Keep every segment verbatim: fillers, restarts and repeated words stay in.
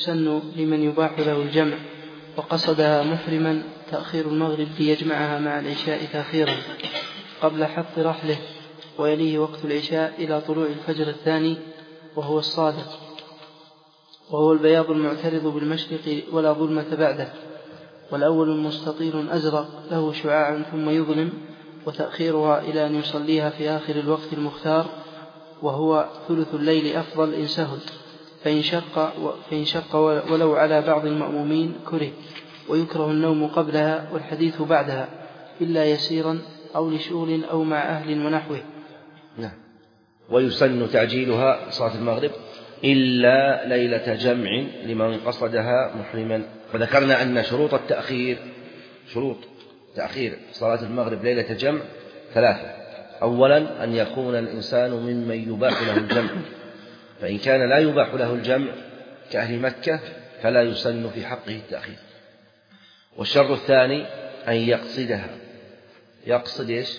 يسن لمن يباح له الجمع وقصدها محرما تأخير المغرب ليجمعها مع العشاء تأخيرا قبل حط رحله، ويليه وقت العشاء إلى طلوع الفجر الثاني وهو الصادق، وهو البياض المعترض بالمشرق ولا ظلمة بعده، والأول مستطيل أزرق له شعاع ثم يظلم، وتأخيرها إلى أن يصليها في آخر الوقت المختار وهو ثلث الليل أفضل إن سهل، فإن شق, فإن شق ولو على بعض المأمومين كره، ويكره النوم قبلها والحديث بعدها إلا يسيرا أو لشغل أو مع أهل ونحوه. نعم. ويسن تعجيلها صلاة المغرب إلا ليلة جمع لمن قصدها محرما. وذكرنا أن شروط التأخير شروط تأخير صلاة المغرب ليلة جمع ثلاثة. أولا أن يكون الإنسان ممن يباح له الجمع، فإن كان لا يباح له الجمع كأهل مكة فلا يسن في حقه التأخير. والشرط الثاني أن يقصدها، يقصد إيش؟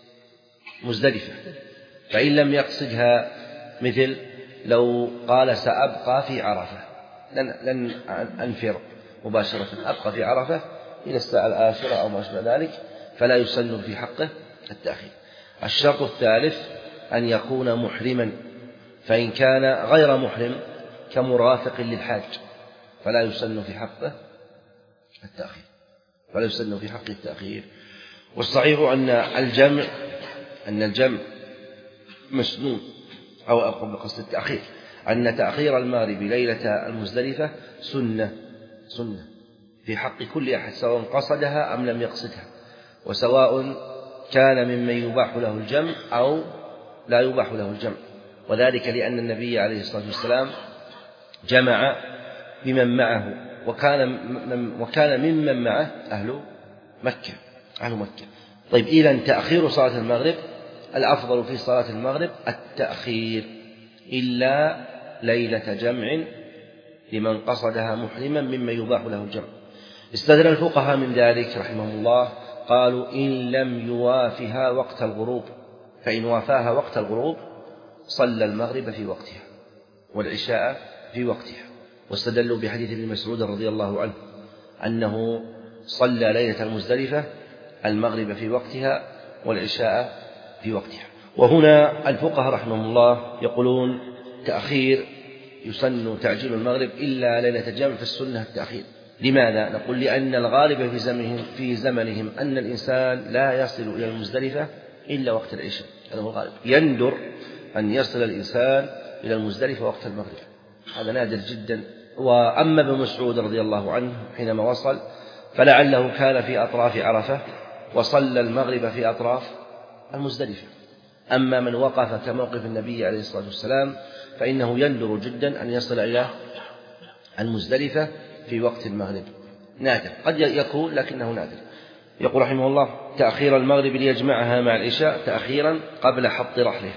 مزدلفة. فإن لم يقصدها، مثل لو قال سأبقى في عرفة، لن, لن أنفر مباشرة، أبقى في عرفة إلى الساعة العاشرة أو ما شابه ذلك، فلا يسن في حقه التأخير. الشرط الثالث أن يكون محرما، فإن كان غير محرم كمرافق للحاج فلا يسن في حقه التأخير فلا يسن في حقه التأخير. والصحيح أن الجمع أن الجمع مسنون، أو أقوم بقصد التأخير، أن تأخير المغرب ليلة المزدلفة سنة سنة في حق كل أحد سواء قصدها أم لم يقصدها، وسواء كان ممن يباح له الجمع أو لا يباح له الجمع. وذلك لأن النبي عليه الصلاة والسلام جمع بمن معه، وكان وكان ممن معه أهل مكة أهل مكة. طيب، إذن تأخير صلاة المغرب الأفضل في صلاة المغرب التأخير إلا ليلة جمع لمن قصدها محرما ممن يباح له الجمع. استدل الفقهاء من ذلك رحمهم الله، قالوا إن لم يوافها وقت الغروب، فإن وافاها وقت الغروب صلى المغرب في وقتها والعشاء في وقتها. واستدلوا بحديث ابن مسعود رضي الله عنه أنه صلى ليلة المزدلفة المغرب في وقتها والعشاء في وقتها. وهنا الفقهاء رحمهم الله يقولون تأخير يسن تعجيل المغرب إلا ليلة جمع، في السنة التأخير. لماذا؟ نقول لأن الغالب في زمنهم, في زمنهم أن الإنسان لا يصل إلى المزدلفة إلا وقت العشاء، هذا هو الغالب. يندر أن يصل الإنسان إلى المزدلفة وقت المغرب، هذا نادر جدا. وأما ابن مسعود رضي الله عنه حينما وصل فلعله كان في أطراف عرفة وصلى المغرب في أطراف المزدلفة. أما من وقف كموقف النبي عليه الصلاة والسلام فإنه يندر جدا أن يصل إلى المزدلفة في وقت المغرب، نادر، قد يكون لكنه نادر. يقول رحمه الله تأخير المغرب ليجمعها مع العشاء تأخيرا قبل حط رحله،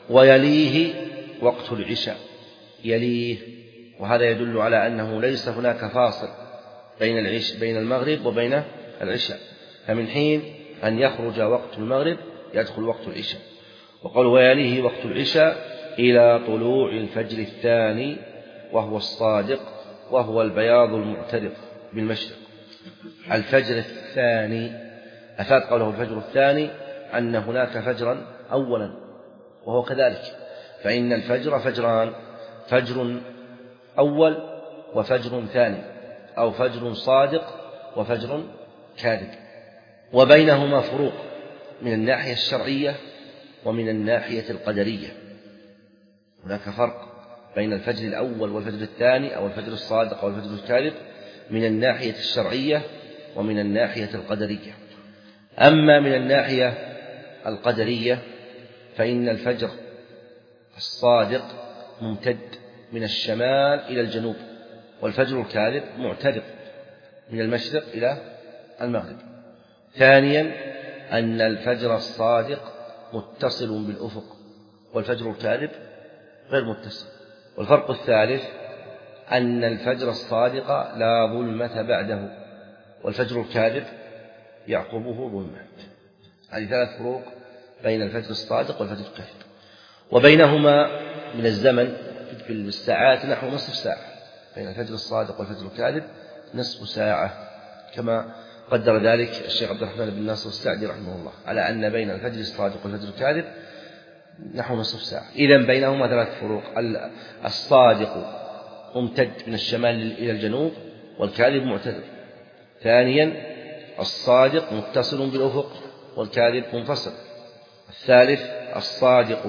ويليه وقت العشاء، يليه، وهذا يدل على أنه ليس هناك فاصل بين العش بين المغرب وبين العشاء، فمن حين أن يخرج وقت المغرب يدخل وقت العشاء. وقال ويليه وقت العشاء إلى طلوع الفجر الثاني وهو الصادق وهو البياض المعترض بالمشرق. الفجر الثاني أفاد قوله الفجر الثاني أن هناك فجرا أولا، وهو كذلك، فإن الفجر فجران، فجر أول وفجر ثاني، أو فجر صادق وفجر كاذب، وبينهما فروق من الناحية الشرعية ومن الناحية القدرية. هناك فرق بين الفجر الأول والفجر الثاني أو الفجر الصادق أو الفجر الكاذب من الناحية الشرعية ومن الناحية القدرية. أما من الناحية القدرية فإن الفجر الصادق ممتد من الشمال إلى الجنوب، والفجر الكاذب معترض من المشرق إلى المغرب. ثانيا أن الفجر الصادق متصل بالأفق والفجر الكاذب غير متصل. والفرق الثالث أن الفجر الصادق لا ظلمة بعده والفجر الكاذب يعقبه ظلمة. هذه ثلاث فروق بين الفجر الصادق والفجر الكاذب، وبينهما من الزمن في الساعات نحو نصف ساعة، بين الفجر الصادق والفجر الكاذب نصف ساعة، كما قدر ذلك الشيخ عبد الرحمن بن ناصر السعدي رحمه الله على أن بين الفجر الصادق والفجر الكاذب نحو نصف ساعة. إذن بينهما ثلاث فروق: الصادق ممتد من الشمال إلى الجنوب والكاذب معتدل. ثانيا الصادق متصل بالأفق والكاذب منفصل. الثالث الصادق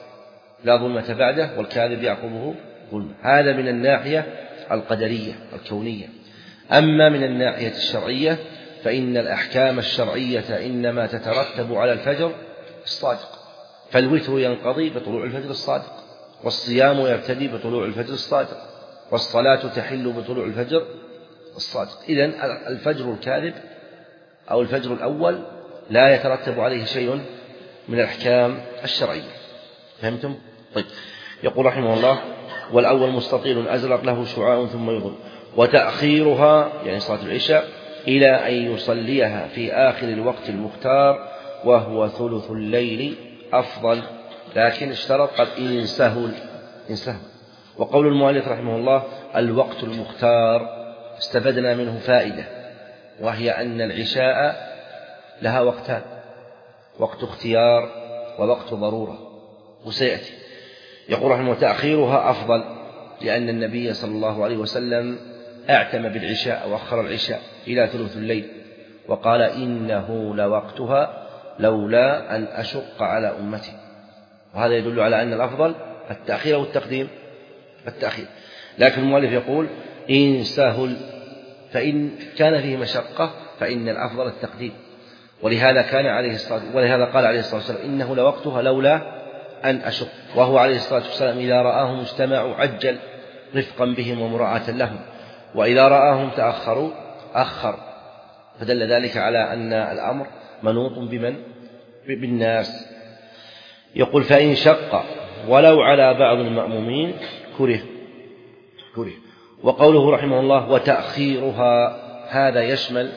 لا ظلمة بعده والكاذب يعقبه ظلمة. هذا من الناحية القدرية الكونية. أما من الناحية الشرعية فإن الأحكام الشرعية إنما تترتب على الفجر الصادق، فالوتر ينقضي بطلوع الفجر الصادق، والصيام يبتدي بطلوع الفجر الصادق، والصلاة تحل بطلوع الفجر الصادق. إذن الفجر الكاذب أو الفجر الأول لا يترتب عليه شيء من الأحكام الشرعية. فهمتم؟ طيب. يقول رحمه الله: والأول مستطيل أزرق له شعاع ثم يظل، وتأخيرها يعني صلاة العشاء إلى أن يصليها في آخر الوقت المختار وهو ثلث الليل أفضل، لكن اشترط قد إن سهل إن سهل. وقول المؤلف رحمه الله الوقت المختار استفدنا منه فائدة، وهي أن العشاء لها وقتان: وقت اختيار ووقت ضرورة، وسيأتي. يقول رحمه الله: تأخيرها أفضل لأن النبي صلى الله عليه وسلم أعتم بالعشاء وأخر العشاء إلى ثلث الليل، وقال: إنه لوقتها لولا أن أشق على أمتي. وهذا يدل على أن الأفضل التأخير والتقديم التأخير. لكن المؤلف يقول: إن سهل، فإن كان فيه مشقة فإن الأفضل التقديم. ولهذا كان عليه الصلاة ولهذا قال عليه الصلاة والسلام: إنه لوقتها لولا أن أشق. وهو عليه الصلاة والسلام إذا رآهم اجتمعوا عجل رفقا بهم ومراعاة لهم، وإذا رآهم تأخروا أخر. فدل ذلك على أن الأمر منوط بمن؟ بالناس. يقول: فإن شق ولو على بعض المأمومين كره كره. وقوله رحمه الله: وتأخيرها، هذا يشمل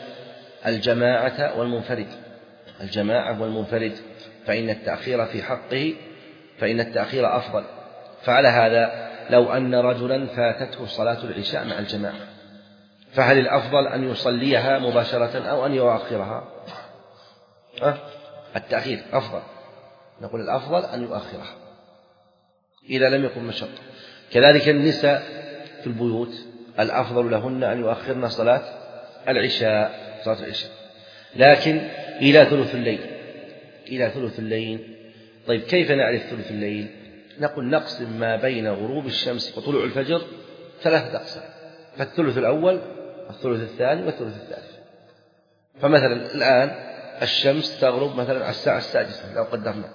الجماعة والمنفرد الجماعة والمنفرد فإن التأخير في حقه فإن التأخير أفضل. فعلى هذا لو أن رجلا فاتته صلاة العشاء مع الجماعة، فهل الأفضل أن يصليها مباشرة أو أن يؤخرها؟ أه؟ التأخير أفضل. نقول الأفضل أن يؤخرها إذا لم يكن مشقة. كذلك النساء في البيوت الأفضل لهن أن يؤخرن صلاة العشاء صلاة العشاء لكن إلى ثلث الليل إلى ثلث الليل. طيب، كيف نعرف ثلث الليل؟ نقول نقسم ما بين غروب الشمس وطلوع الفجر ثلاثة أقسام: فالثلث الأول والثلث الثاني والثلث الثالث. فمثلا الآن الشمس تغرب مثلا على الساعة السادسة لو قدرنا،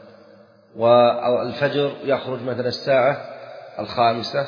والفجر يخرج مثلا الساعة الخامسة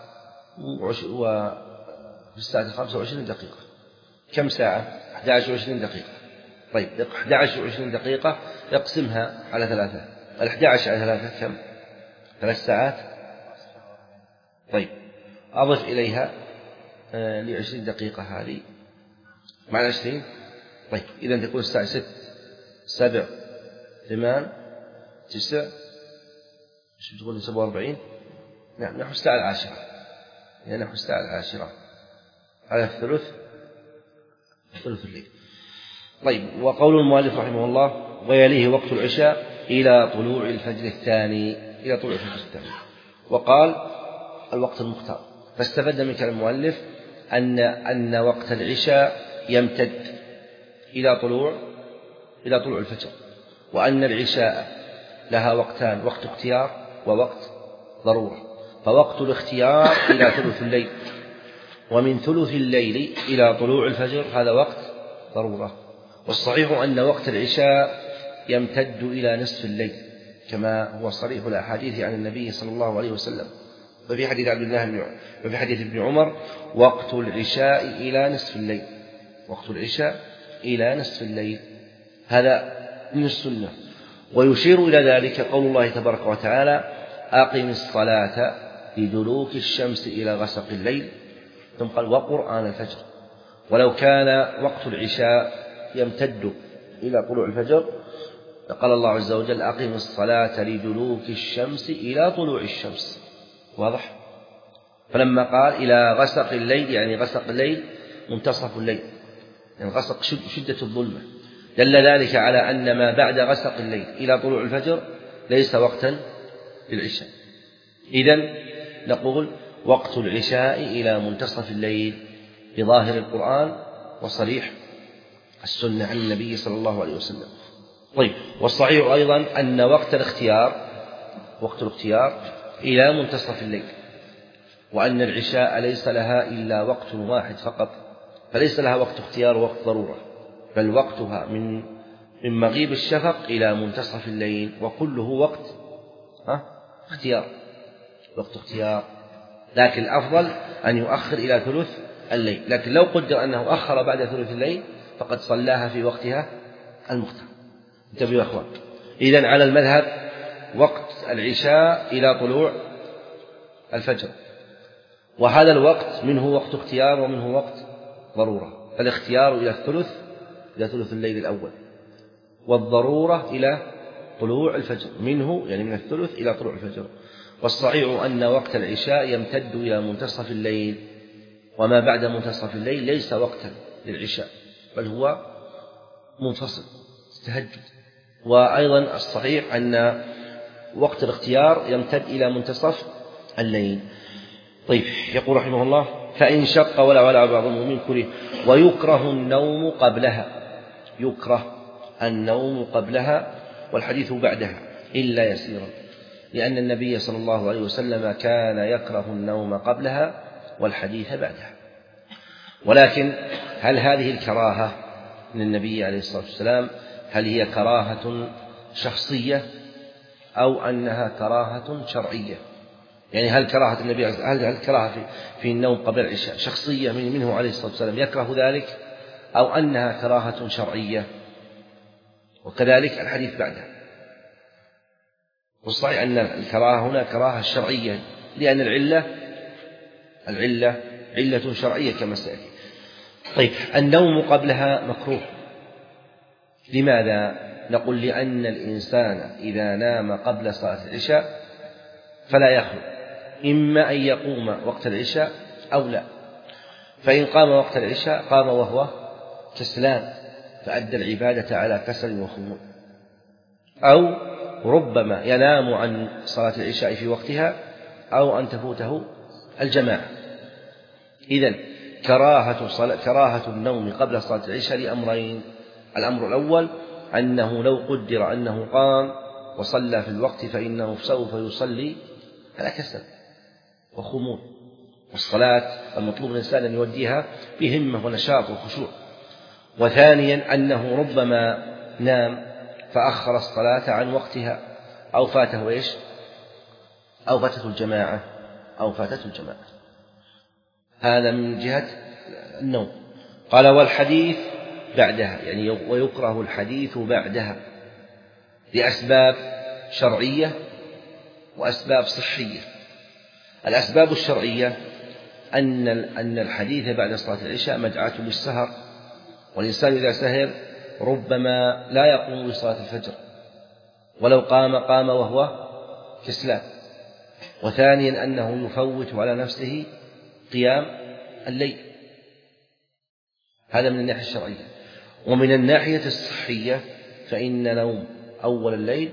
وفي الساعة الخامسة وعشرين دقيقة. كم ساعة؟ أحد عشر وعشرين دقيقة. طيب، أحد عشر وعشرين دقيقة يقسمها على ثلاثة، الأحد عشر على ثلاثة كم؟ ثلاث ساعات. طيب، أضف إليها آه لعشرين دقيقة هذه مع العشرين. طيب، إذن تكون الساعة ست سبع ثمان تسع شو تقول سبعة وأربعين؟ نعم، نحو الساعة العاشرة يعني نحو الساعة العاشرة على الثلث ثلث الليل. طيب، وقول المؤلف رحمه الله: ويليه وقت العشاء إلى طلوع الفجر الثاني إلى طلوع الفجر الثاني. وقال الوقت المختار، فاستفد من كلام المؤلف أن أن وقت العشاء يمتد إلى طلوع إلى طلوع الفجر، وأن العشاء لها وقتان: وقت اختيار ووقت ضرورة. فوقت الاختيار إلى ثلث الليل، ومن ثلث الليل إلى طلوع الفجر هذا وقت ضرورة. والصحيح أن وقت العشاء يمتد إلى نصف الليل كما هو صريح الأحاديث عن النبي صلى الله عليه وسلم. وفي حديث عبد الله بن وفي حديث ابن عمر: وقت العشاء إلى نصف الليل وقت العشاء إلى نصف الليل. هذا من السنة. ويشير إلى ذلك قول الله تبارك وتعالى: أقم الصلاة لدلوك الشمس إلى غسق الليل، ثم قال: وقرآن الفجر. ولو كان وقت العشاء يمتد إلى طلوع الفجر قال الله عز وجل: أقم الصلاة لدلوك الشمس إلى طلوع الشمس. واضح؟ فلما قال إلى غسق الليل يعني غسق الليل منتصف الليل، يعني غسق شدة الظلمة، دل ذلك على أن ما بعد غسق الليل إلى طلوع الفجر ليس وقتا للعشاء. إذن نقول وقت العشاء إلى منتصف الليل بظاهر القرآن وصريح السنة عن النبي صلى الله عليه وسلم. طيب، والصحيح أيضا أن وقت الاختيار وقت الاختيار إلى منتصف الليل، وأن العشاء ليس لها إلا وقت واحد فقط، فليس لها وقت اختيار ووقت ضرورة، بل وقتها من من مغيب الشفق إلى منتصف الليل، وكله وقت ها اختيار وقت اختيار. لكن الأفضل أن يؤخر إلى ثلث الليل، لكن لو قدر أنه أخر بعد ثلث الليل فقد صلاها في وقتها المختار. انتبهوا يا أخوان، إذن على المذهب وقت العشاء إلى طلوع الفجر، وهذا الوقت منه وقت اختيار ومنه وقت ضرورة، فالاختيار إلى الثلث إلى ثلث الليل الأول، والضرورة إلى طلوع الفجر، منه يعني من الثلث إلى طلوع الفجر. والصحيح أن وقت العشاء يمتد إلى منتصف الليل، وما بعد منتصف الليل ليس وقتا للعشاء بل هو منفصل تهجد. وأيضا الصحيح أن وقت الاختيار يمتد إلى منتصف الليل. طيب، يقول رحمه الله: فإن شق ولا ولا بعضهم من كره ويكره النوم قبلها، يكره النوم قبلها والحديث بعدها إلا يسيرا، لأن النبي صلى الله عليه وسلم كان يكره النوم قبلها والحديث بعدها. ولكن هل هذه الكراهة من النبي عليه الصلاة والسلام هل هي كراهة شخصية أو أنها كراهة شرعية؟ يعني هل كراهة النبي هل الكراهة في, في النوم قبل العشاء شخصية منه عليه الصلاة والسلام يكره ذلك، أو أنها كراهة شرعية؟ وكذلك الحديث بعدها. والصحيح أن الكراهة هنا كراهة شرعية، لأن العلة العلة علة شرعية كما سيأتي. طيب، النوم قبلها مكروه. لماذا؟ نقول لأن الإنسان إذا نام قبل صلاة العشاء فلا يخلو، إما أن يقوم وقت العشاء أو لا، فإن قام وقت العشاء قام وهو كسلان فأدى العبادة على كسل وخمول، أو ربما ينام عن صلاة العشاء في وقتها أو أن تفوته الجماعة. إذن كراهة, كراهة النوم قبل صلاة العشاء لأمرين: الأمر الأول أنه لو قدر أنه قام وصلى في الوقت فإنه سوف يصلي على كسل وخمول، والصلاة المطلوب من الإنسان أن يوديها بهمة ونشاط وخشوع. وثانيا أنه ربما نام فأخر الصلاة عن وقتها أو فاته إيش أو فاتته الجماعة أو فاتته الجماعة هذا من جهة النوم. قال: والحديث بعدها، يعني ويكره الحديث بعدها لأسباب شرعية وأسباب صحية. الأسباب الشرعية أن أن الحديث بعد صلاة العشاء مدعاة للسهر، والإنسان إذا سهر ربما لا يقوم بصلاة الفجر، ولو قام قام وهو كسلان. وثانيا أنه يفوت على نفسه قيام الليل. هذا من الناحية الشرعية. ومن الناحية الصحية فإن نوم أول الليل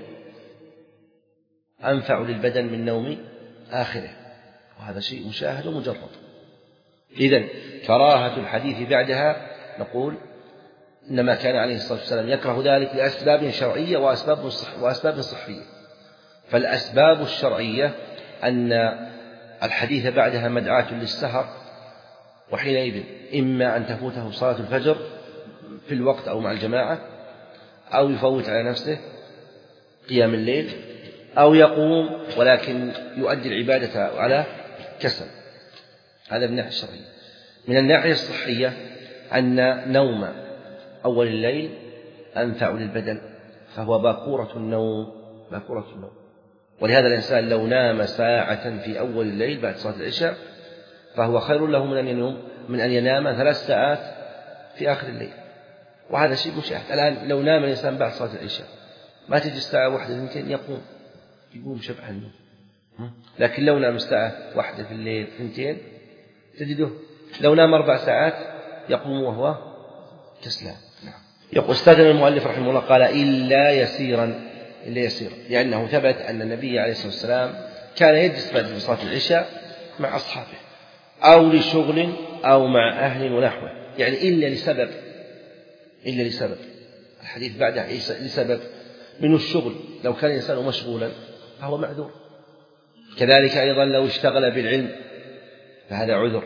أنفع للبدن من نوم آخره، وهذا شيء مشاهد ومجرد. إذن كراهة الحديث بعدها نقول إنما كان عليه الصلاة والسلام يكره ذلك لأسباب شرعية وأسباب صح وأسباب صحية. فالأسباب الشرعية أن الحديث بعدها مدعاة للسهر، وحينئذ إما أن تفوته صلاة الفجر في الوقت أو مع الجماعة، أو يفوت على نفسه قيام الليل، أو يقوم ولكن يؤدي العبادة على كسل. هذا من الناحية الشرعية. من الناحية الصحية أن نوم أول الليل أنفع للبدن، فهو باكورة النوم باكورة النوم ولهذا الإنسان لو نام ساعة في أول الليل بعد صلاة العشاء فهو خير له من أن ينام من أن ينام ثلاث ساعات في آخر الليل، وهذا شيء مشاهد. الآن لو نام الإنسان بعد صلاة العشاء ما تجي الساعة واحدة اثنتين يقوم يقوم شبح النوم، لكن لو نام ساعة واحدة في الليل ثنتين تجده، لو نام أربع ساعات يقوم وهو كسلان. يقول استدل المؤلف رحمه الله قال إلا يسيرا، إلا يسيرا، لأنه ثبت أن النبي عليه الصلاة والسلام كان يجلس بعد صلاة العشاء مع أصحابه أو لشغل أو مع أهل ونحوه، يعني إلا لسبب، إلا لسبب الحديث بعده لسبب من الشغل، لو كان الإنسان مشغولا فهو معذور. كذلك أيضا لو اشتغل بالعلم فهذا عذر،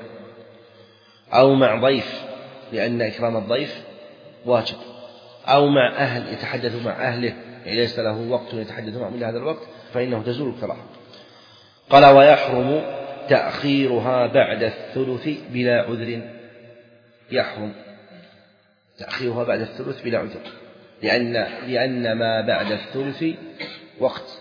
أو مع ضيف لأن إكرام الضيف واجب، أو مع أهل يتحدث مع أهله يعني ليس له وقت يتحدث معهم إلى هذا الوقت فإنه تزول الكراهة. قال ويحرم تأخيرها بعد الثلث بلا عذر، يحرم تأخيرها بعد الثلث بلا عذر، لأن لأن ما بعد الثلث وقت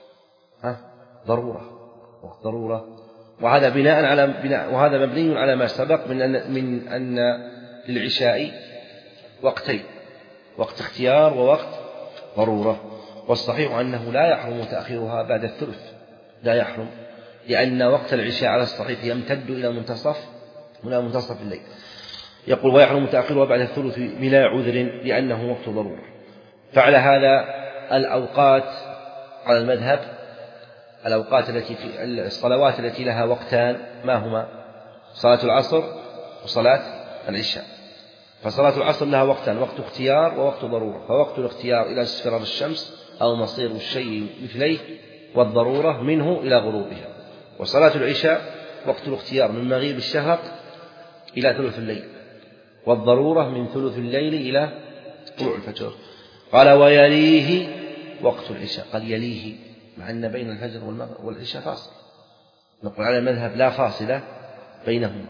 ها ضرورة، وقت ضرورة، وهذا بناء على بناء وهذا مبني على ما سبق من أن من أن للعشاء وقتين، وقت اختيار ووقت ضرورة. والصحيح أنه لا يحرم تأخيرها بعد الثلث، لا يحرم، لأن وقت العشاء على الصحيح يمتد إلى منتصف إلى منتصف الليل. يقول ويحرم تأخيرها بعد الثلث بلا عذر لأنه وقت ضرورة. فعلى هذا الأوقات على المذهب، الأوقات التي في الصلوات التي لها وقتان ما هما؟ صلاة العصر وصلاة العشاء. فصلاة العصر لها وقتان، وقت اختيار ووقت ضرورة، فوقت الاختيار إلى اصفرار الشمس أو مصير الشيء مثليه، والضرورة منه إلى غروبها. وصلاة العشاء وقت الاختيار من مغيب الشفق إلى ثلث الليل، والضرورة من ثلث الليل إلى طلوع الفجر. قال ويليه وقت العشاء، قال يليه مع أن بين الفجر والمغرب والعشاء فاصل، نقول على المذهب لا فاصلة بينهما،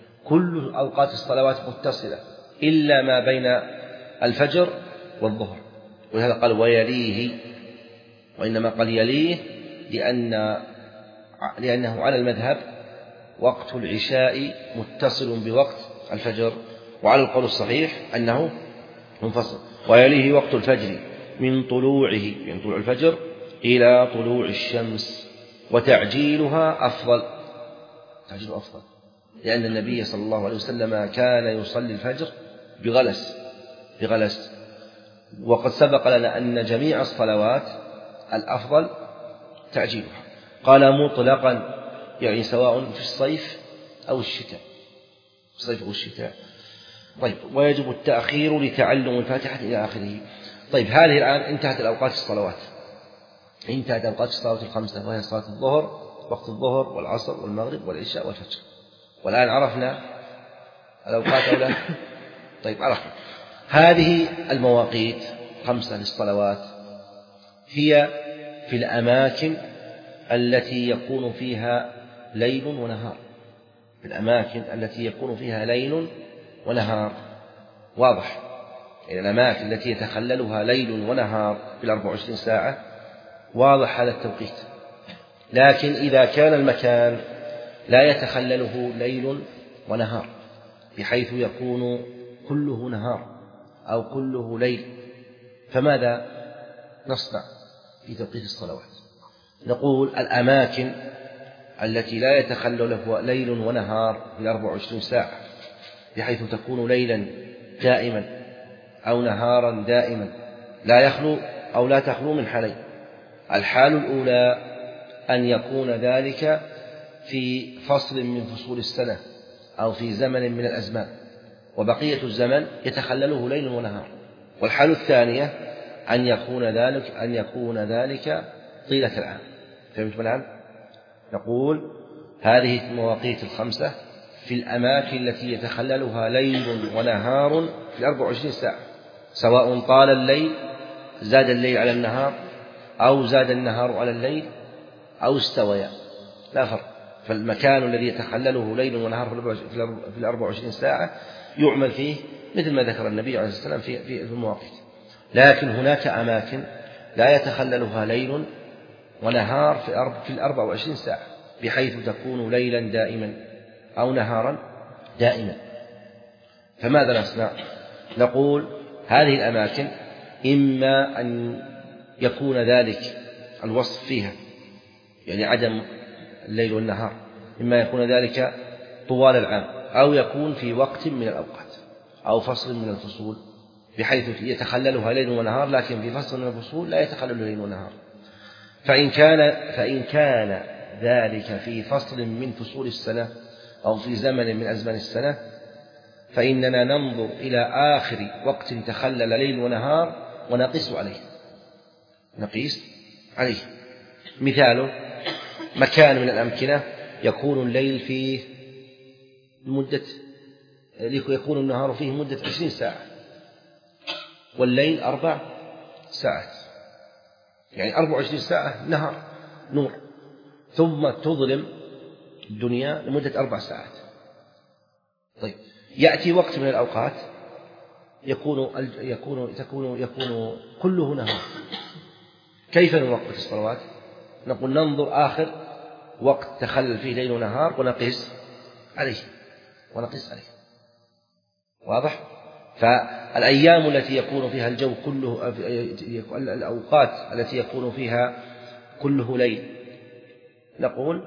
كل أوقات الصلوات متصلة إلا ما بين الفجر والظهر، ولهذا قال ويليه، وإنما قال يليه لأن لأنه على المذهب وقت العشاء متصل بوقت الفجر، وعلى القول الصحيح أنه منفصل. ويليه وقت الفجر من طلوعه من طلوع الفجر إلى طلوع الشمس، وتعجيلها أفضل، تعجيل أفضل، لأن النبي صلى الله عليه وسلم كان يصلي الفجر بغلس بغلس وقد سبق لنا أن جميع الصلوات الأفضل تعجيلها. قال مطلقا يعني سواء في الصيف أو الشتاء، الصيف أو الشتاء. طيب ويجب التأخير لتعلم الفاتحة إلى آخره. طيب هذه الآن انتهت الأوقات الصلوات، انتهت أوقات الصلوات الخمسة، وهي صلاة الظهر وقت الظهر والعصر والمغرب والعشاء والفجر. والآن عرفنا الأوقات أو لا؟ طيب عرفنا. هذه المواقيت خمسة للصلوات هي في الأماكن التي يكون فيها ليل ونهار، في الأماكن التي يكون فيها ليل ونهار، واضح، يعني الأماكن التي يتخللها ليل ونهار في الأربع وعشرين ساعة واضح هذا التوقيت. لكن إذا كان المكان لا يتخلله ليل ونهار بحيث يكون كله نهار أو كله ليل، فماذا نصنع في توقيت الصلوات؟ نقول الأماكن التي لا يتخلله ليل ونهار في الأربع وعشرين ساعة بحيث تكون ليلا دائما أو نهارا دائما لا يخلو أو لا تخلو من حالين. الحال الأولى أن يكون ذلك في فصل من فصول السنة أو في زمن من الأزمان، وبقية الزمن يتخلله ليل ونهار. والحال الثانية أن يكون ذلك أن يكون ذلك طيلة العام. فهمتم الآن؟ نقول هذه المواقيت الخمسة في الأماكن التي يتخللها ليل ونهار في الأربع وعشرين ساعة، سواء طال الليل زاد الليل على النهار أو زاد النهار على الليل أو استويا، لا فرق. فالمكان الذي يتخلله ليل ونهار في الأربع وعشرين ساعة يعمل فيه مثل ما ذكر النبي عليه الصلاة والسلام في المواقيت. لكن هناك أماكن لا يتخللها ليل ونهار في الأربع وعشرين ساعة بحيث تكون ليلا دائما أو نهارا دائما. فماذا نصنع؟ نقول هذه يعني عدم الليل والنهار، إما يكون ذلك طوال العام أو يكون في وقت من الأوقات أو فصل من الفصول بحيث يتخللها ليل ونهار، لكن في فصل من الفصول لا يتخلل ليل ونهار. فإن كان فإن كان ذلك في فصل من فصول السنة أو في زمن من أزمان السنة فإننا ننظر إلى آخر وقت تخلل ليل ونهار ونقيس عليه نقيس عليه مثاله مكان من الأمكنة يكون الليل فيه مدة يكون النهار فيه مدة عشرين ساعة والليل أربع ساعات، يعني أربع وعشرين ساعة نهار نور، ثم تظلم الدنيا لمدة أربع ساعات. طيب يأتي وقت من الأوقات يكون يكون تكون يكون كله نهار، كيف نوقت الصلوات؟ نقول ننظر آخر وقت تخلل فيه ليل ونهار ونقيس عليه ونقيس عليه واضح؟ فالأيام التي يكون فيها الجو كله الأوقات التي يكون فيها كله ليل نقول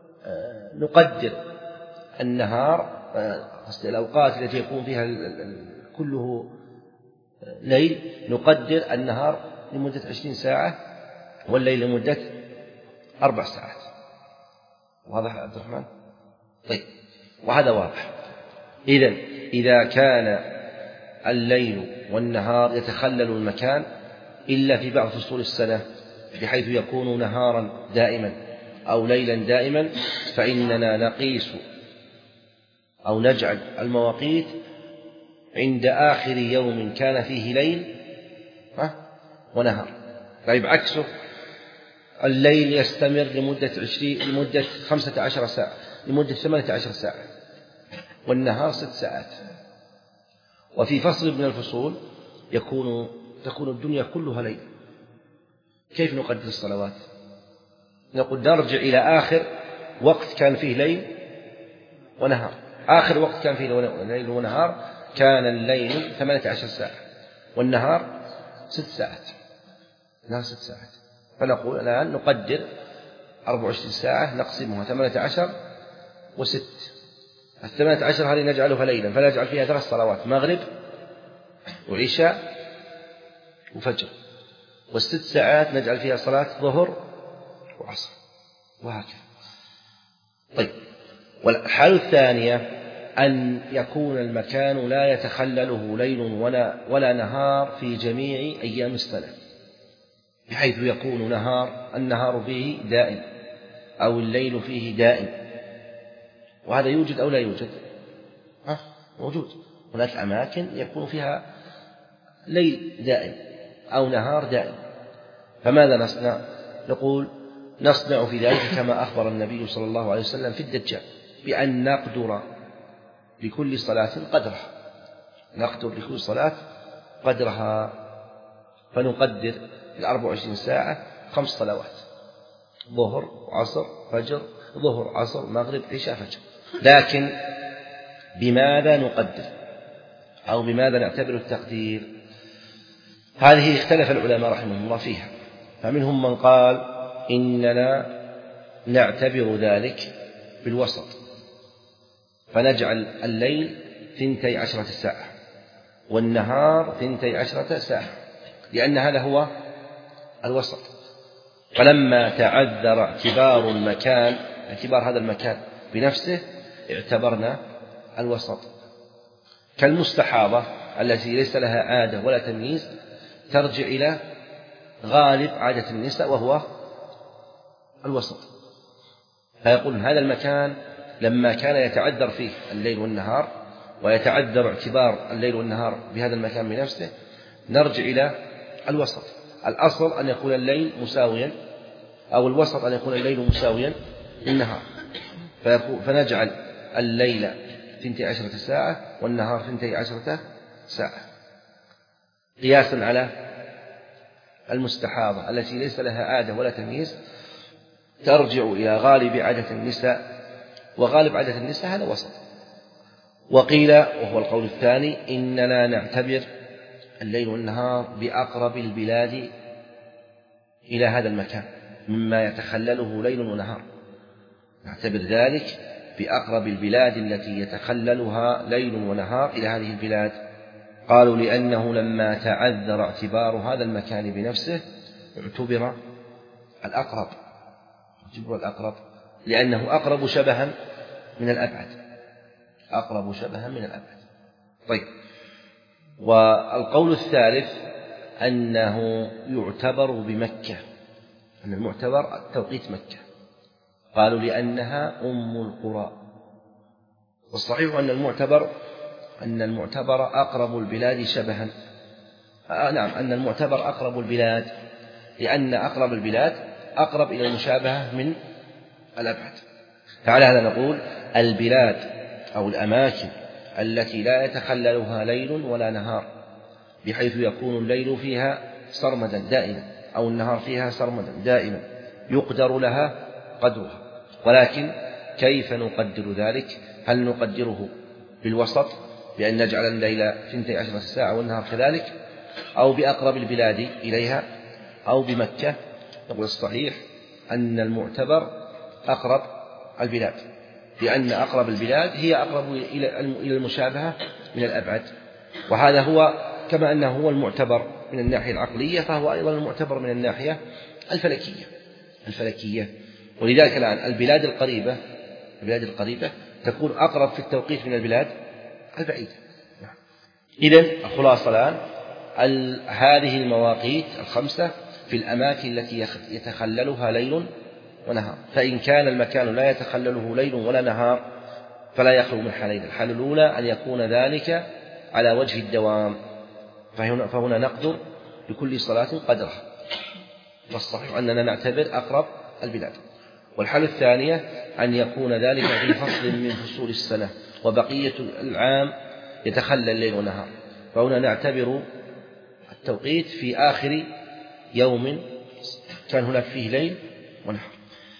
نقدر النهار الأوقات التي يكون فيها كله ليل نقدر النهار لمدة عشرين ساعة والليل لمدة أربع ساعات. واضح يا عبد الرحمن؟ طيب وهذا واضح. إذن إذا كان الليل والنهار يتخلل المكان إلا في بعض فصول السنة بحيث يكون نهارا دائما أو ليلا دائما فإننا نقيس أو نجعل المواقيت عند آخر يوم كان فيه ليل ونهار. طيب عكسه الليل يستمر لمدة عشرين لمدة خمسة عشر ساعة لمدة ثمانية عشر ساعة والنهار ست ساعات، وفي فصل من الفصول يكون تكون الدنيا كلها ليل. كيف نقدر الصلوات؟ نقول نرجع إلى آخر وقت كان فيه ليل ونهار. آخر وقت كان فيه ليل ونهار كان الليل ثمانية عشر ساعة والنهار ست ساعات نهار ست ساعات فنقول الآن نقدر أربع وعشرين ساعة نقسمها ثمانية عشر وست. الثمانية عشر هذه نجعلها ليلا فنجعل فيها ثلاث صلوات مغرب وعشاء وفجر، والست ساعات نجعل فيها صلاة ظهر وعصر وهكذا. طيب والحالة الثانية أن يكون المكان لا يتخلله ليل ولا, ولا نهار في جميع أيام السنة بحيث يكون نهار النهار فيه دائم أو الليل فيه دائم، وهذا يوجد أو لا يوجد؟ ها موجود. هناك أماكن يكون فيها ليل دائم أو نهار دائم، فماذا نصنع؟ نقول نصنع في ذلك كما أخبر النبي صلى الله عليه وسلم في الدجال بأن نقدر لكل صلاة قدرها نقدر لكل صلاة قدرها فنقدر الأربع وعشرين ساعة خمس صلوات ظهر وعصر فجر ظهر عصر مغرب عشاء فجر. لكن بماذا نقدر أو بماذا نعتبر التقدير؟ هذه اختلف العلماء رحمهم الله فيها، فمنهم من قال إننا نعتبر ذلك بالوسط فنجعل الليل ثنتي عشرة ساعة والنهار ثنتي عشرة ساعة لأن هذا هو الوسط. فلما تعذر اعتبار المكان اعتبار هذا المكان بنفسه اعتبرنا الوسط، كالمستحاضة التي ليس لها عادة ولا تمييز ترجع إلى غالب عادة النساء وهو الوسط. فيقول هذا المكان لما كان يتعذر فيه الليل والنهار ويتعذر اعتبار الليل والنهار بهذا المكان بنفسه نرجع إلى الوسط. الأصل أن يكون الليل مساويا أو الوسط أن يكون الليل مساويا للنهار، فنجعل الليل ثنتي عشرة ساعة والنهار ثنتي عشرة ساعة قياسا على المستحاضة التي ليس لها عادة ولا تمييز ترجع إلى غالب عادة النساء، وغالب عادة النساء هذا وسط. وقيل وهو القول الثاني إننا نعتبر الليل والنهار بأقرب البلاد إلى هذا المكان مما يتخلله ليل ونهار، نعتبر ذلك بأقرب البلاد التي يتخللها ليل ونهار إلى هذه البلاد. قالوا لأنه لما تعذر اعتبار هذا المكان بنفسه اعتبر الأقرب، اعتبر الأقرب لأنه أقرب شبها من الأبعد، أقرب شبها من الأبعد. طيب، والقول الثالث أنه يعتبر بمكة، أن المعتبر التوقيت مكة. قالوا لأنها أم القرى، والصحيح أن المعتبر أن المعتبر أقرب البلاد شبها، آه نعم أن المعتبر أقرب البلاد، لأن أقرب البلاد أقرب إلى المشابهة من الأبعد. فعلى هذا نقول البلاد أو الأماكن التي لا يتخللها ليل ولا نهار، بحيث يكون الليل فيها سرمدا دائما أو النهار فيها سرمدا دائما، يقدر لها قدرها. ولكن كيف نقدر ذلك؟ هل نقدره بالوسط بأن نجعل الليل اثنتي عشرة ساعة والنهار كذلك، أو بأقرب البلاد إليها، أو بمكة؟ نقول الصحيح أن المعتبر أقرب البلاد، لأن أقرب البلاد هي أقرب إلى المشابهة من الأبعد. وهذا هو كما أنه هو المعتبر من الناحية العقلية، فهو أيضا المعتبر من الناحية الفلكية الفلكية ولذلك الآن البلاد القريبة البلاد القريبة تكون أقرب في التوقيت من البلاد البعيدة. إذن الخلاصة الآن هذه المواقيت الخمسة في الأماكن التي يتخللها ليل ونهار، فإن كان المكان لا يتخلله ليل ولا نهار فلا يخلو من حالين. الحال الأولى أن يكون ذلك على وجه الدوام، فهنا, فهنا نقدر لكل صلاة قدرها، والصحيح أننا نعتبر أقرب البلاد. والحالة الثانية أن يكون ذلك في فصل من فصول السنة وبقية العام يتخلل الليل والنهار، فهنا نعتبر التوقيت في آخر يوم كان هناك فيه ليل ونهار.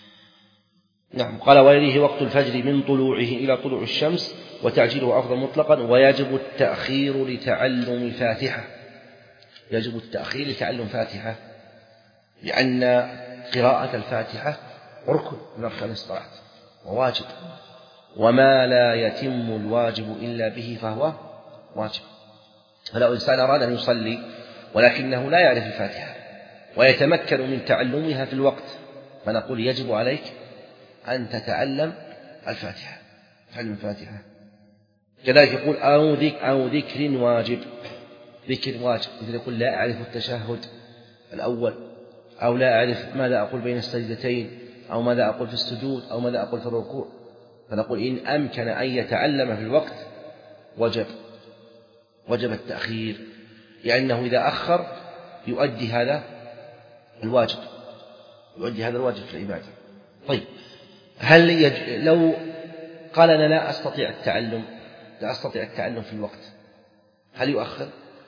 نعم. قال ويليه وقت الفجر من طلوعه إلى طلوع الشمس، وتعجيله أفضل مطلقا، ويجب التأخير لتعلم فاتحة يجب التأخير لتعلم فاتحة لأن قراءة الفاتحة ركن من أركان الصلاة وواجب، وما لا يتم الواجب إلا به فهو واجب. فلو إنسان أراد أن يصلي ولكنه لا يعرف الفاتحة ويتمكن من تعلمها في الوقت، فنقول يجب عليك أن تتعلم الفاتحة تعلم الفاتحة. كذلك يقول أو ذكر, أو ذكر واجب ذكر واجب مثل يقول لا أعرف التشهد الأول، أو لا أعرف ماذا أقول بين السجدتين، أو ماذا أقول في السجود، أو ماذا أقول في الركوع، فنقول إن أمكن أن يتعلم في الوقت وجب وجب التأخير، لأنه إذا أخر يؤدي هذا الواجب يؤدي هذا الواجب في العبادة. طيب، هل يج... لو قال أنا لا أستطيع التعلم لا أستطيع التعلم في الوقت، هل يؤخر؟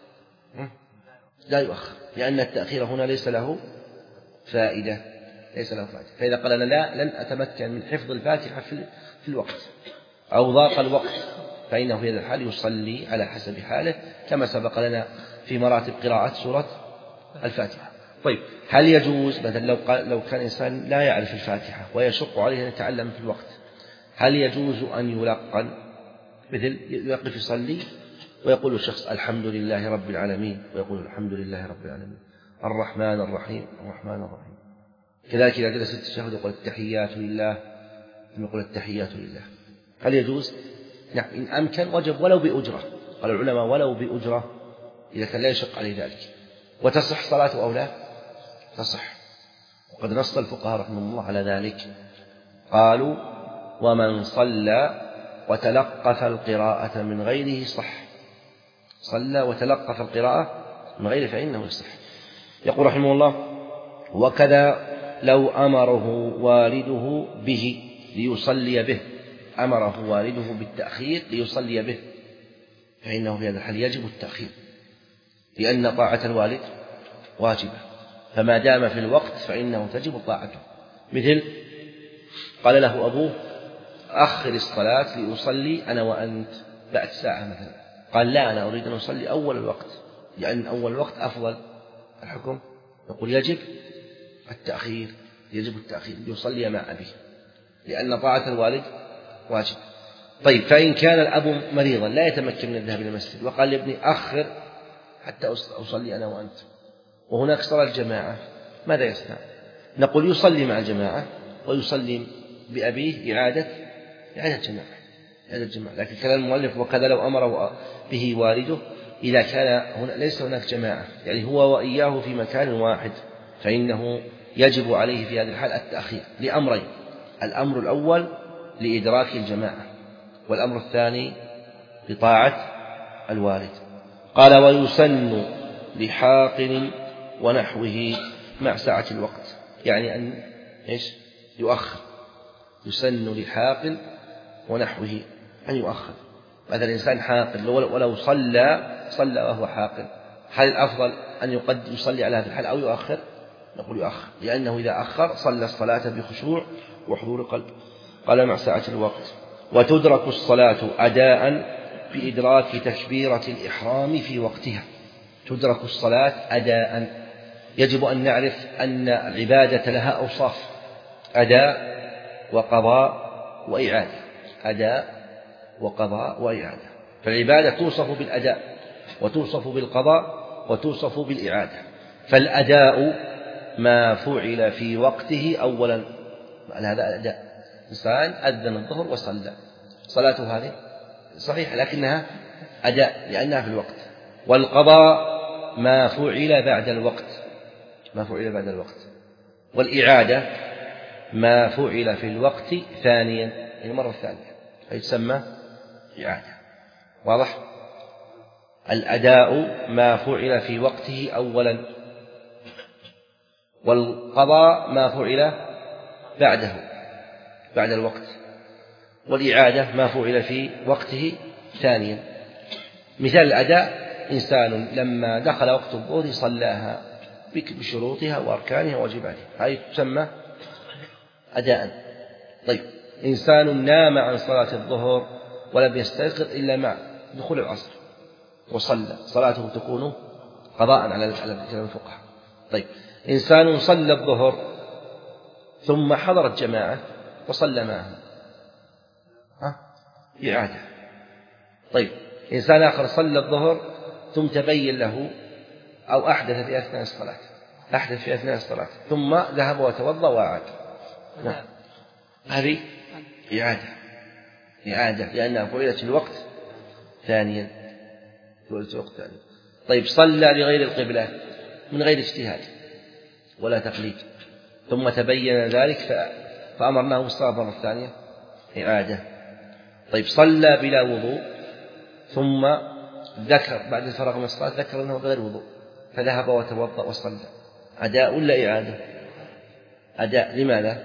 لا يؤخر، لأن التأخير هنا ليس له فائدة ليس له فائدة. فإذا قال أنا لا لن أتمكن من حفظ الفاتحة في الوقت أو ضاق الوقت، فإنه في هذا الحال يصلي على حسب حاله كما سبق لنا في مراتب قراءة سورة الفاتحة. طيب، هل يجوز مثلا لو, قال لو كان إنسان لا يعرف الفاتحة ويشق عليه أن يتعلم في الوقت، هل يجوز أن يلقن مثل يقف يصلي ويقول الشخص الحمد لله رب العالمين، ويقول الحمد لله رب العالمين الرحمن الرحيم الرحمن الرحيم. كذلك إذا جلس التشهد يقول التحيات لله ثم يقول التحيات لله. هل يجوز؟ نعم، إن أمكن وجب ولو بأجرة. قال العلماء ولو بأجرة إذا كان لا يشق عليه ذلك. وتصح صلاته أو لا؟ تصح. وقد نص الفقهاء رحمه الله على ذلك، قالوا ومن صلى وتلقف القراءة من غيره صح صلى وتلقف القراءة من غيره فإنه يصح. يقول رحمه الله وكذا لو أمره والده به ليصلي به أمره والده بالتأخير ليصلي به، فإنه في هذا الحال يجب التأخير، لأن طاعة الوالد واجبة، فما دام في الوقت فإنه تجب طاعته. مثل قال له أبوه أخر الصلاة لأصلي أنا وأنت بعد ساعة مثلا، قال لا أنا أريد أن أصلي أول الوقت لأن أول الوقت أفضل، الحكم يقول يجب التأخير يجب التأخير يصلي مع أبيه، لأن طاعة الوالد واجب. طيب فإن كان الأب مريضا لا يتمكن من الذهاب إلى المسجد وقال لابني أخر حتى أصلي أنا وأنت، وهناك صلاة الجماعة، ماذا يصنع؟ نقول يصلي مع الجماعة ويصلي بأبيه إعادة إعادة جماعة إعادة جماعة. لكن كلام المؤلف وكذا لو أمر به والده إذا كان هنا ليس هناك جماعة، يعني هو وإياه في مكان واحد، فإنه يجب عليه في هذه الحال التأخير لأمرين: الأمر الأول لإدراك الجماعة، والأمر الثاني لطاعة الوالد. قال: ويسن لحاقن ونحوه مع سعة الوقت، يعني أن إيش يؤخر، يسن لحاقن ونحوه أن يؤخر. مثلا الإنسان حاقن ولو صلى صلى وهو حاقن، هل الأفضل أن يقد يصلي على هذا الحال أو يؤخر؟ نقول يؤخر، لأنه إذا أخر صلى الصلاة بخشوع وحضور قلب. قال: مع سعة الوقت. وتدرك الصلاة أداء بإدراك تكبيرة الإحرام في وقتها. تدرك الصلاة أداء، يجب أن نعرف أن العبادة لها أوصاف: أداء وقضاء وإعادة، أداء وقضاء وإعادة. فالعبادة توصف بالأداء وتوصف بالقضاء وتوصف بالإعادة. فالأداء ما فعل في وقته أولا، هذا الأداء. إنسان أذن الظهر وصلى، صلاته هذه صحيحة لكنها أداء لأنها في الوقت. والقضاء ما فعل بعد الوقت، ما فعل بعد الوقت. والإعادة ما فعل في الوقت ثانيا، يعني المرة الثانية، فيتسمى إعادة. واضح؟ الأداء ما فعل في وقته أولا، والقضاء ما فعل بعده بعد الوقت، والإعادة ما فعل في وقته ثانيا. مثال الأداء: إنسان لما دخل وقت الظهر صلاها بشروطها وأركانها وواجباتها، هذه تسمى أداء. طيب إنسان نام عن صلاة الظهر ولم يستيقظ إلا مع دخول العصر وصلى، صلاته تكون قضاء على كلام الفقهاء. طيب إنسان صلى الظهر ثم حضرت جماعة وصلى معهم، ها إعادة. طيب إنسان آخر صلى الظهر ثم تبين له أو أحدث في أثناء الصلاة أحدث في أثناء الصلاة ثم ذهب وتوضأ وأعاد، نعم هذه إعادة إعادة لأنها فعلت في الوقت ثانيا فعلت في الوقت ثانيا. طيب صلى لغير القبلة من غير اجتهاد ولا تقليد ثم تبين ذلك فأمرناه بالصلاة مرة ثانية، إعادة. طيب صلى بلا وضوء ثم ذكر بعد الفراغ من الصلاة ذكر أنه بغير وضوء فذهب وتوضأ وصلى، أداء ولا إعادة؟ أداء. لماذا؟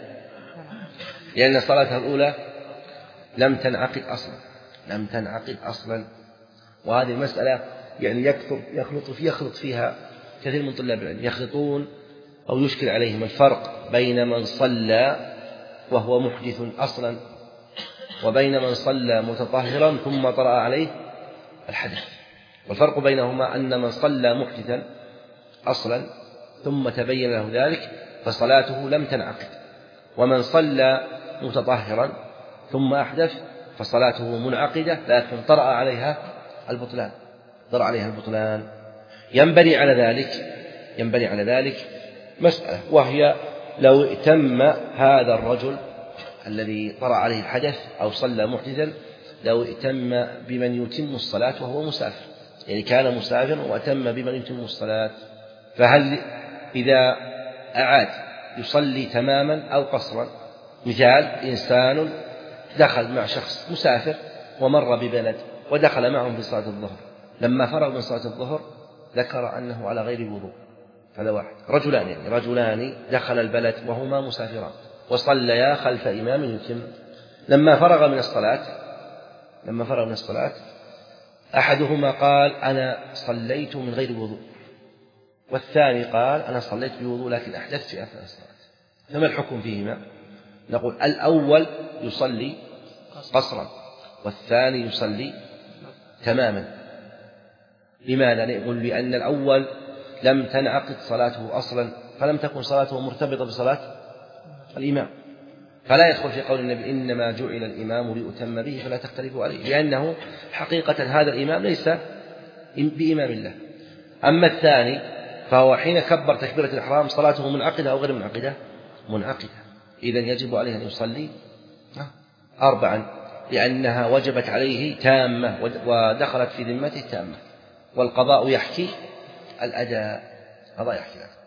لأن صلاته الأولى لم تنعقد أصلا لم تنعقد أصلا وهذه المسألة يعني يكثر يخلط فيها يخلط فيها كثير من طلاب العلم، يخلطون أو يشكل عليهم الفرق بين من صلى وهو محدث أصلا وبين من صلى متطهرا ثم طرأ عليه الحدث. والفرق بينهما أن من صلى محدثا أصلا ثم تبين له ذلك فصلاته لم تنعقد، ومن صلى متطهرا ثم أحدث فصلاته منعقدة لكن طرأ عليها البطلان طرأ عليها البطلان. ينبني على ذلك ينبني على ذلك مسألة، وهي لو ائتم هذا الرجل الذي طرأ عليه الحدث أو صلى محدثا لو ائتم بمن يتم الصلاة وهو مسافر، يعني كان مسافرا وأتم بمن يتم الصلاة، فهل إذا أعاد يصلي تماما أو قصرا؟ مثال: إنسان دخل مع شخص مسافر ومر ببلد ودخل معهم في صلاة الظهر، لما فرغ من صلاة الظهر ذكر أنه على غير وضوء، هذا واحد. رجلان يعني رجلان دخل البلد وهما مسافران وصليا خلف إمام يتم، لما فرغ من الصلاة لما فرغ من الصلاة أحدهما قال أنا صليت من غير وضوء، والثاني قال أنا صليت بوضوء لكن أحدثت في أثناء الصلاة، فما الحكم فيهما؟ نقول الأول يصلي قصرا والثاني يصلي تماما. لماذا؟ نقول لأن الأول لم تنعقد صلاته أصلا فلم تكن صلاته مرتبطة بصلاة الإمام، فلا يدخل في قول النبي إنما جعل الإمام ليؤتم به فلا تختلفوا عليه، لأنه حقيقة هذا الإمام ليس بإمام الله. أما الثاني فهو حين كبر تكبيرة الإحرام صلاته منعقدة أو غير منعقدة؟ منعقدة، إذن يجب عليه أن يصلي أربعا لأنها وجبت عليه تامة ودخلت في ذمته تامة، والقضاء يحكي الأداء، قضاء يحكي الأداء.